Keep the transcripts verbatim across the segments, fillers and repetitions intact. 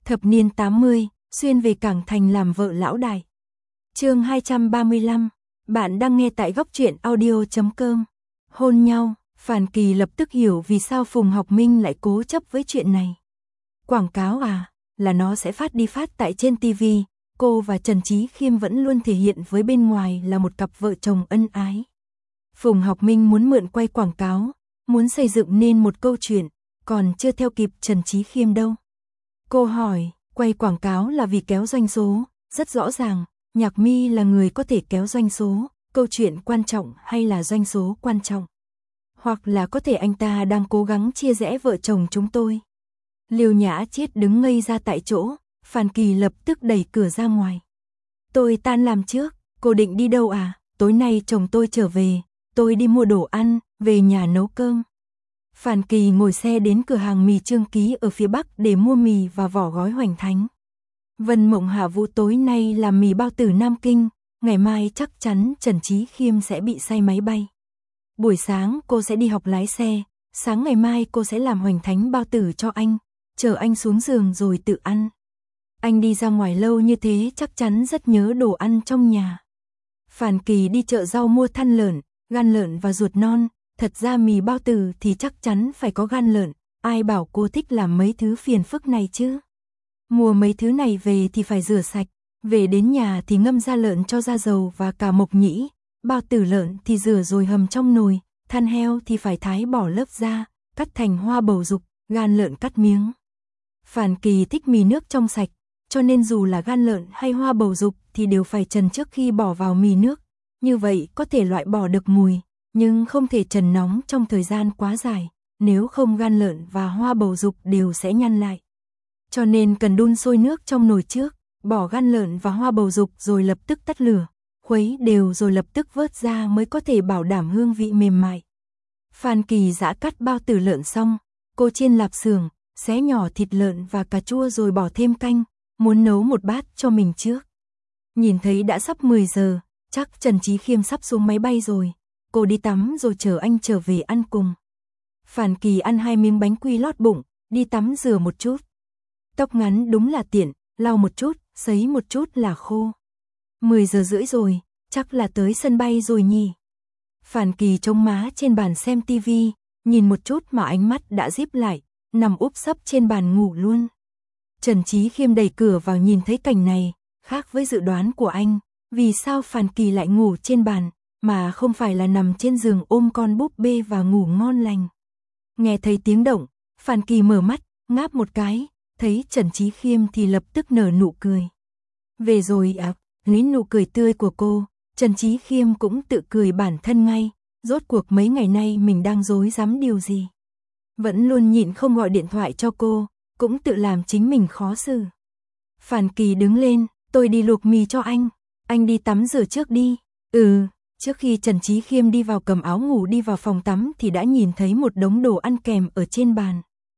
Thập niên tám mươi, xuyên về Cảng Thành làm vợ lão đại. Chương hai trăm ba mươi lăm, bạn đang nghe tại góc truyện audio chấm com. Hôn nhau, Phàn Kỳ lập tức hiểu vì sao Phùng Học Minh lại cố chấp với chuyện này. Quảng cáo à, là nó sẽ phát đi phát tại trên ti vi, cô và Trần Chí Khiêm vẫn luôn thể hiện với bên ngoài là một cặp vợ chồng ân ái. Phùng Học Minh muốn mượn quay quảng cáo, muốn xây dựng nên một câu chuyện, còn chưa theo kịp Trần Chí Khiêm đâu. Cô hỏi, quay quảng cáo là vì kéo doanh số, rất rõ ràng, Nhạc Mi là người có thể kéo doanh số, câu chuyện quan trọng hay là doanh số quan trọng? Hoặc là có thể anh ta đang cố gắng chia rẽ vợ chồng chúng tôi. Liêu Nhã Chiết đứng ngây ra tại chỗ, Phàn Kỳ lập tức đẩy cửa ra ngoài. Tôi tan làm trước, cô định đi đâu à? Tối nay chồng tôi trở về, tôi đi mua đồ ăn, về nhà nấu cơm. Phàn Kỳ ngồi xe đến cửa hàng mì Trương Ký ở phía Bắc để mua mì và vỏ gói hoành thánh. Vân Mộng Hạ Vũ tối nay làm mì bao tử Nam Kinh, ngày mai chắc chắn Trần Chí Khiêm sẽ bị say máy bay. Buổi sáng cô sẽ đi học lái xe, sáng ngày mai cô sẽ làm hoành thánh bao tử cho anh, chờ anh xuống giường rồi tự ăn. Anh đi ra ngoài lâu như thế chắc chắn rất nhớ đồ ăn trong nhà. Phàn Kỳ đi chợ rau mua thăn lợn, gan lợn và ruột non, thật ra mì bao tử thì chắc chắn phải có gan lợn, ai bảo cô thích làm mấy thứ phiền phức này chứ. Mua mấy thứ này về thì phải rửa sạch, về đến nhà thì ngâm da lợn cho ra dầu và cả mộc nhĩ, bao tử lợn thì rửa rồi hầm trong nồi, than heo thì phải thái bỏ lớp da, cắt thành hoa bầu dục, gan lợn cắt miếng. Phàn Kỳ thích mì nước trong sạch, cho nên dù là gan lợn hay hoa bầu dục thì đều phải trần trước khi bỏ vào mì nước, như vậy có thể loại bỏ được mùi, nhưng không thể trần nóng trong thời gian quá dài, nếu không gan lợn và hoa bầu dục đều sẽ nhăn lại. Cho nên cần đun sôi nước trong nồi trước, bỏ gan lợn và hoa bầu dục rồi lập tức tắt lửa, khuấy đều rồi lập tức vớt ra mới có thể bảo đảm hương vị mềm mại. Phàn Kỳ giã cắt bao tử lợn xong, cô chiên lạp xưởng, xé nhỏ thịt lợn và cà chua rồi bỏ thêm canh, muốn nấu một bát cho mình trước. Nhìn thấy đã sắp mười giờ, chắc Trần Chí Khiêm sắp xuống máy bay rồi, cô đi tắm rồi chờ anh trở về ăn cùng. Phàn Kỳ ăn hai miếng bánh quy lót bụng, đi tắm rửa một chút. Tóc ngắn đúng là tiện, lau một chút, sấy một chút là khô. mười giờ rưỡi rồi, chắc là tới sân bay rồi nhỉ. Phàn Kỳ chống má trên bàn xem tivi, nhìn một chút mà ánh mắt đã díp lại, nằm úp sấp trên bàn ngủ luôn. Trần Chí Khiêm đẩy cửa vào nhìn thấy cảnh này, khác với dự đoán của anh, vì sao Phàn Kỳ lại ngủ trên bàn, mà không phải là nằm trên giường ôm con búp bê và ngủ ngon lành. Nghe thấy tiếng động, Phàn Kỳ mở mắt, ngáp một cái, thấy Trần Chí Khiêm thì lập tức nở nụ cười. Về rồi à, lấy nụ cười tươi của cô, Trần Chí Khiêm cũng tự cười bản thân ngay, rốt cuộc mấy ngày nay mình đang rối rắm điều gì. Vẫn luôn nhịn không gọi điện thoại cho cô, cũng tự làm chính mình khó xử. Phàn Kỳ đứng lên, tôi đi luộc mì cho anh, anh đi tắm rửa trước đi. Ừ, trước khi Trần Chí Khiêm đi vào cầm áo ngủ đi vào phòng tắm thì đã nhìn thấy một đống đồ ăn kèm ở trên bàn.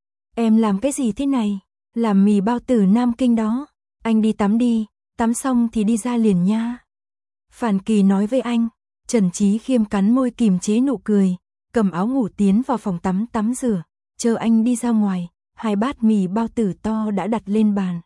Em làm cái gì thế này? Làm mì bao tử Nam Kinh đó. Anh đi tắm đi, tắm xong thì đi ra liền nha. Phàn Kỳ nói với anh. Trần Chí Khiêm cắn môi kìm chế nụ cười, cầm áo ngủ tiến vào phòng tắm tắm rửa, chờ anh đi ra ngoài, hai bát mì bao tử to đã đặt lên bàn.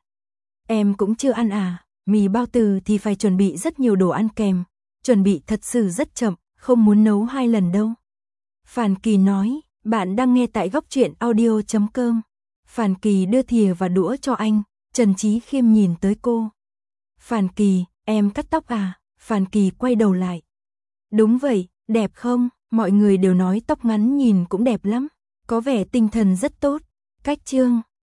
Em cũng chưa ăn à, mì bao tử thì phải chuẩn bị rất nhiều đồ ăn kèm, chuẩn bị thật sự rất chậm, không muốn nấu hai lần đâu. Phàn Kỳ nói, bạn đang nghe tại góc truyện audio chấm com. Phàn Kỳ đưa thìa và đũa cho anh, Trần Chí Khiêm nhìn tới cô. Phàn Kỳ, em cắt tóc à? Phàn Kỳ quay đầu lại. Đúng vậy, đẹp không? Mọi người đều nói tóc ngắn nhìn cũng đẹp lắm, có vẻ tinh thần rất tốt. Cách chương